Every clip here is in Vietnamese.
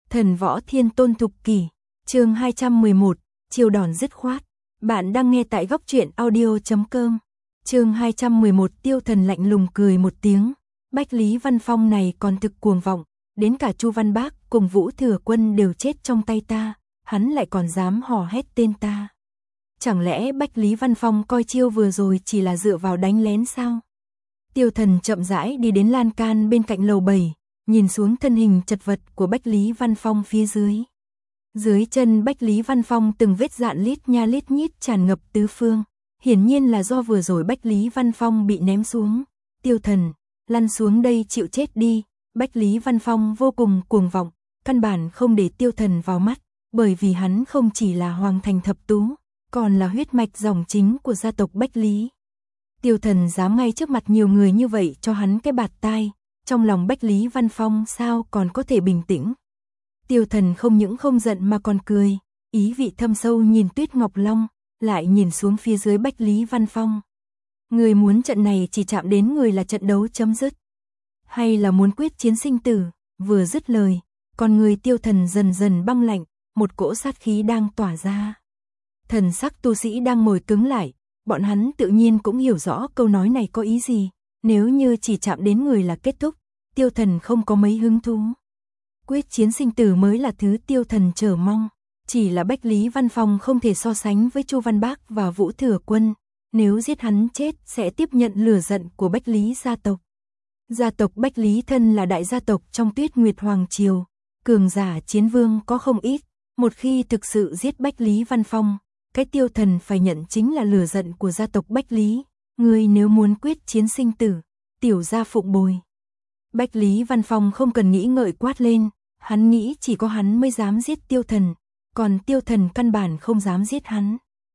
Thần võ thiên tôn thục kỷ, chương 211, chiều đòn dứt khoát. Bạn đang nghe tại góc truyện audio.com. Chương 211, Tiêu Thần lạnh lùng cười một tiếng. Bách Lý Văn Phong này còn thực cuồng vọng, đến cả Chu Văn Bác cùng Vũ Thừa Quân đều chết trong tay ta, hắn lại còn dám hò hét tên ta. Chẳng lẽ Bách Lý Văn Phong coi chiêu vừa rồi chỉ là dựa vào đánh lén sao? Tiêu Thần chậm rãi đi đến lan can bên cạnh lầu 7, nhìn xuống thân hình chật vật của Bách Lý Văn Phong phía dưới. Dưới chân Bách Lý Văn Phong từng vết dạn lít nha lít nhít tràn ngập tứ phương, hiển nhiên là do vừa rồi Bách Lý Văn Phong bị ném xuống. Tiêu Thần, lăn xuống đây chịu chết đi. Bách Lý Văn Phong vô cùng cuồng vọng, căn bản không để Tiêu Thần vào mắt, bởi vì hắn không chỉ là Hoàng Thành Thập Tú, còn là huyết mạch dòng chính của gia tộc Bách Lý. Tiêu Thần dám ngay trước mặt nhiều người như vậy cho hắn cái bạt tai, trong lòng Bách Lý Văn Phong sao còn có thể bình tĩnh. Tiêu Thần không những không giận mà còn cười, ý vị thâm sâu nhìn Tuyết Ngọc Long, lại nhìn xuống phía dưới Bách Lý Văn Phong. Người muốn trận này chỉ chạm đến người là trận đấu chấm dứt, hay là muốn quyết chiến sinh tử? Vừa dứt lời, con người Tiêu Thần dần dần băng lạnh, một cỗ sát khí đang tỏa ra. Thần sắc tu sĩ đang ngồi cứng lại, bọn hắn tự nhiên cũng hiểu rõ câu nói này có ý gì. Nếu như chỉ chạm đến người là kết thúc, Tiêu Thần không có mấy hứng thú. Quyết chiến sinh tử mới là thứ Tiêu Thần chờ mong. Chỉ là Bách Lý Văn Phong không thể so sánh với Chu Văn Bác và Vũ Thừa Quân. Nếu giết hắn chết sẽ tiếp nhận lửa giận của Bách Lý gia tộc. Gia tộc Bách Lý thân là đại gia tộc trong Tuyết Nguyệt Hoàng Triều. Cường giả chiến vương có không ít. Một khi thực sự giết Bách Lý Văn Phong, cái Tiêu Thần phải nhận chính là lửa giận của gia tộc Bách Lý. Ngươi nếu muốn quyết chiến sinh tử, tiểu gia phụng bồi. Bách Lý Văn Phong không cần nghĩ ngợi quát lên, hắn nghĩ chỉ có hắn mới dám giết Tiêu Thần, còn Tiêu Thần căn bản không dám giết hắn.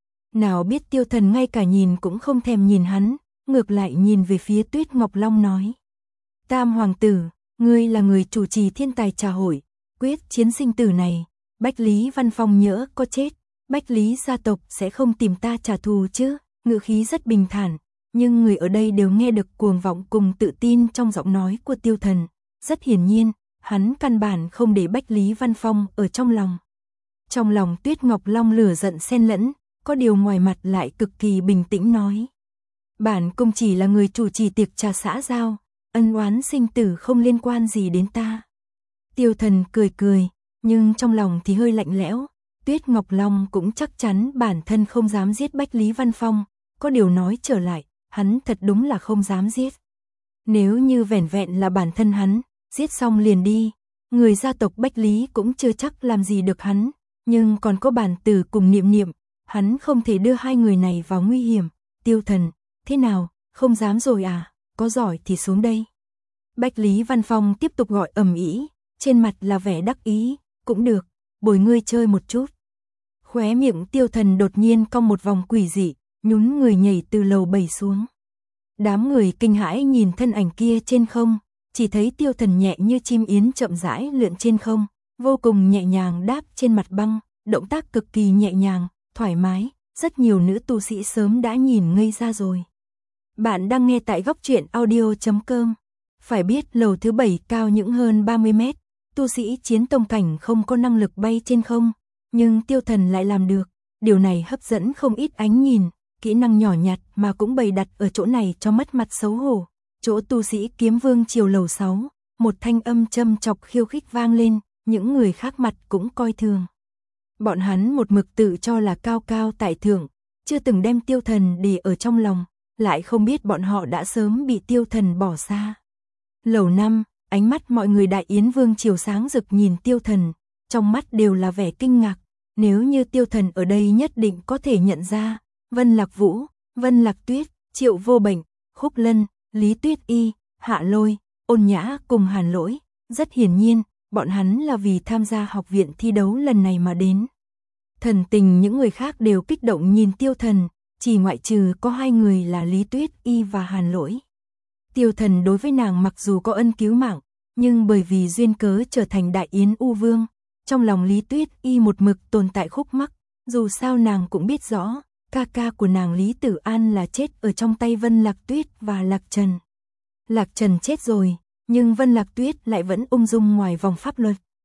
Nào biết Tiêu Thần ngay cả nhìn cũng không thèm nhìn hắn, ngược lại nhìn về phía Tuyết Ngọc Long nói. Tam hoàng tử, ngươi là người chủ trì thiên tài trà hội, quyết chiến sinh tử này, Bách Lý Văn Phong nhỡ có chết, Bách Lý gia tộc sẽ không tìm ta trả thù chứ? Ngữ khí rất bình thản, nhưng người ở đây đều nghe được cuồng vọng cùng tự tin trong giọng nói của Tiêu Thần. Rất hiển nhiên, hắn căn bản không để Bách Lý Văn Phong ở trong lòng. Trong lòng Tuyết Ngọc Long lửa giận xen lẫn, có điều ngoài mặt lại cực kỳ bình tĩnh nói. Bản cung chỉ là người chủ trì tiệc trà xã giao, ân oán sinh tử không liên quan gì đến ta. Tiêu Thần cười cười, nhưng trong lòng thì hơi lạnh lẽo. Tuyết Ngọc Long cũng chắc chắn bản thân không dám giết Bách Lý Văn Phong, có điều nói trở lại, hắn thật đúng là không dám giết. Nếu như vẻn vẹn là bản thân hắn, giết xong liền đi, người gia tộc Bách Lý cũng chưa chắc làm gì được hắn, nhưng còn có bản tử cùng Niệm Niệm, hắn không thể đưa hai người này vào nguy hiểm. Tiêu Thần, thế nào, không dám rồi à, có giỏi thì xuống đây. Bách Lý Văn Phong tiếp tục gọi ầm ĩ, trên mặt là vẻ đắc ý, cũng được, bồi ngươi chơi một chút. Khóe miệng Tiêu Thần đột nhiên cong một vòng quỷ dị, nhún người nhảy từ lầu 7 xuống. Đám người kinh hãi nhìn thân ảnh kia trên không, chỉ thấy Tiêu Thần nhẹ như chim yến chậm rãi lượn trên không, vô cùng nhẹ nhàng đáp trên mặt băng, động tác cực kỳ nhẹ nhàng, thoải mái, rất nhiều nữ tu sĩ sớm đã nhìn ngây ra rồi. Bạn đang nghe tại góc truyện audio.com. Phải biết lầu thứ 7 cao những hơn 30 mét, tu sĩ chiến tông cảnh không có năng lực bay trên không, nhưng Tiêu Thần lại làm được, điều này hấp dẫn không ít ánh nhìn. Kỹ năng nhỏ nhặt mà cũng bày đặt ở chỗ này cho mất mặt xấu hổ. Chỗ tu sĩ Kiếm Vương Triều lầu 6, một thanh âm châm chọc khiêu khích vang lên, những người khác mặt cũng coi thường. Bọn hắn một mực tự cho là cao cao tại thượng, chưa từng đem Tiêu Thần để ở trong lòng, lại không biết bọn họ đã sớm bị Tiêu Thần bỏ xa. Lầu 5, ánh mắt mọi người Đại Yến Vương Triều sáng rực nhìn Tiêu Thần, trong mắt đều là vẻ kinh ngạc. Nếu như Tiêu Thần ở đây nhất định có thể nhận ra Vân Lạc Vũ, Vân Lạc Tuyết, Triệu Vô Bệnh, Khúc Lân, Lý Tuyết Y, Hạ Lôi, Ôn Nhã cùng Hàn Lỗi. Rất hiển nhiên, bọn hắn là vì tham gia học viện thi đấu lần này mà đến. Thần tình những người khác đều kích động nhìn Tiêu Thần, chỉ ngoại trừ có hai người là Lý Tuyết Y và Hàn Lỗi. Tiêu Thần đối với nàng mặc dù có ân cứu mạng, nhưng bởi vì duyên cớ trở thành Đại Yến U Vương, trong lòng Lý Tuyết Y một mực tồn tại khúc mắc, dù sao nàng cũng biết rõ. Ca ca của nàng Lý Tử An là chết ở trong tay Vân Lạc Tuyết và Lạc Trần. Lạc Trần chết rồi, nhưng Vân Lạc Tuyết lại vẫn ung dung ngoài vòng pháp luật.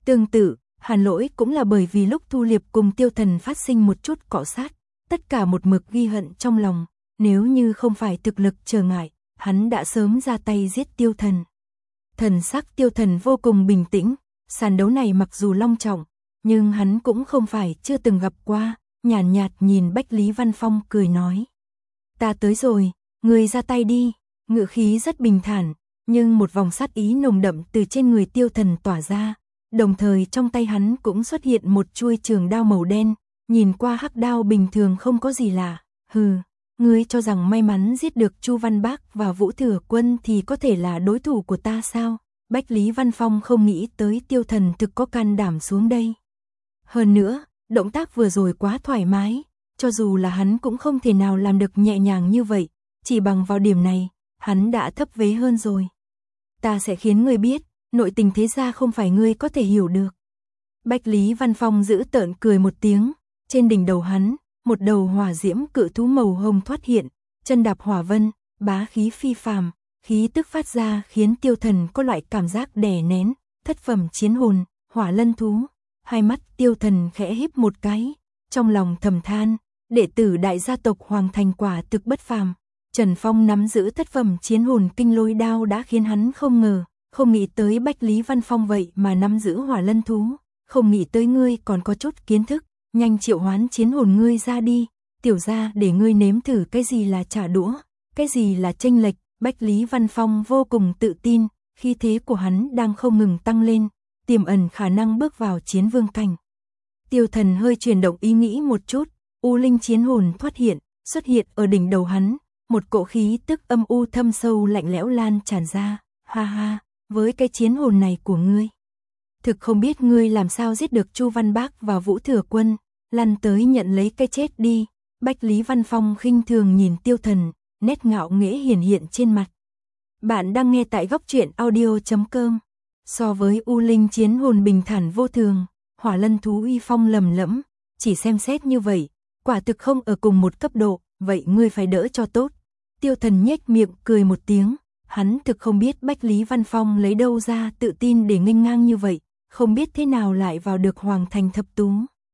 Tương tự, Hàn Lỗi cũng là bởi vì lúc Thu Liệp cùng Tiêu Thần phát sinh một chút cọ sát, tất cả một mực ghi hận trong lòng, nếu như không phải thực lực trở ngại, hắn đã sớm ra tay giết Tiêu Thần. Thần sắc Tiêu Thần vô cùng bình tĩnh, sàn đấu này mặc dù long trọng, nhưng hắn cũng không phải chưa từng gặp qua, nhàn nhạt nhìn Bách Lý Văn Phong cười nói. Ta tới rồi, người ra tay đi, ngữ khí rất bình thản, nhưng một vòng sát ý nồng đậm từ trên người Tiêu Thần tỏa ra, đồng thời trong tay hắn cũng xuất hiện một chuôi trường đao màu đen, nhìn qua hắc đao bình thường không có gì lạ, hừ, ngươi cho rằng may mắn giết được Chu Văn Bác và Vũ Thừa Quân thì có thể là đối thủ của ta sao? Bách Lý Văn Phong không nghĩ tới Tiêu Thần thực có can đảm xuống đây. Hơn nữa, động tác vừa rồi quá thoải mái, cho dù là hắn cũng không thể nào làm được nhẹ nhàng như vậy, chỉ bằng vào điểm này, hắn đã thấp vế hơn rồi. Ta sẽ khiến ngươi biết, nội tình thế gia không phải ngươi có thể hiểu được. Bách Lý Văn Phong giữ tợn cười một tiếng, trên đỉnh đầu hắn, một đầu hỏa diễm cự thú màu hồng thoát hiện, chân đạp hỏa vân, bá khí phi phàm, khí tức phát ra khiến Tiêu Thần có loại cảm giác đè nén, thất phẩm chiến hồn, hỏa lân thú. Hai mắt Tiêu Thần khẽ híp một cái, trong lòng thầm than, đệ tử đại gia tộc Hoàng Thành quả thực bất phàm. Trần Phong nắm giữ thất phẩm chiến hồn kinh lôi đao đã khiến hắn không ngờ, không nghĩ tới Bách Lý Văn Phong vậy mà nắm giữ hỏa lân thú, không nghĩ tới ngươi còn có chút kiến thức, nhanh triệu hoán chiến hồn ngươi ra đi, tiểu gia để ngươi nếm thử cái gì là trả đũa, cái gì là chênh lệch. Bách Lý Văn Phong vô cùng tự tin, khí thế của hắn đang không ngừng tăng lên, tiềm ẩn khả năng bước vào chiến vương cảnh. Tiêu Thần hơi chuyển động ý nghĩ một chút, U Linh chiến hồn thoát hiện, xuất hiện ở đỉnh đầu hắn, một cỗ khí tức âm u thâm sâu lạnh lẽo lan tràn ra, ha ha, với cái chiến hồn này của ngươi. Thực không biết ngươi làm sao giết được Chu Văn Bác và Vũ Thừa Quân, lăn tới nhận lấy cái chết đi. Bách Lý Văn Phong khinh thường nhìn Tiêu Thần, nét ngạo nghễ hiển hiện trên mặt. Bạn đang nghe tại góc truyện audio.com. So với U Linh chiến hồn bình thản vô thường, hỏa lân thú uy phong lầm lẫm, chỉ xem xét như vậy, quả thực không ở cùng một cấp độ, vậy ngươi phải đỡ cho tốt. Tiêu Thần nhếch miệng cười một tiếng, hắn thực không biết Bách Lý Văn Phong lấy đâu ra tự tin để nghênh ngang như vậy, không biết thế nào lại vào được Hoàng Thành thập tú.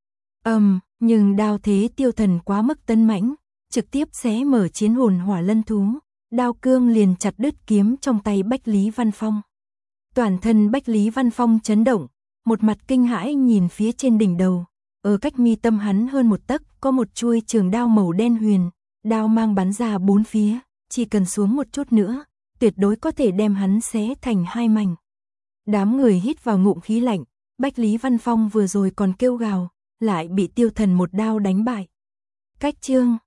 Nhưng đao thế Tiêu Thần quá mức tấn mãnh, trực tiếp xé mở chiến hồn hỏa lân thú, đao cương liền chặt đứt kiếm trong tay Bách Lý Văn Phong. Toàn thân Bách Lý Văn Phong chấn động, một mặt kinh hãi nhìn phía trên đỉnh đầu, ở cách mi tâm hắn hơn một tấc có một chuôi trường đao màu đen huyền, đao mang bắn ra bốn phía, chỉ cần xuống một chút nữa, tuyệt đối có thể đem hắn xé thành hai mảnh. Đám người hít vào ngụm khí lạnh, Bách Lý Văn Phong vừa rồi còn kêu gào, lại bị Tiêu Thần một đao đánh bại. Cách chương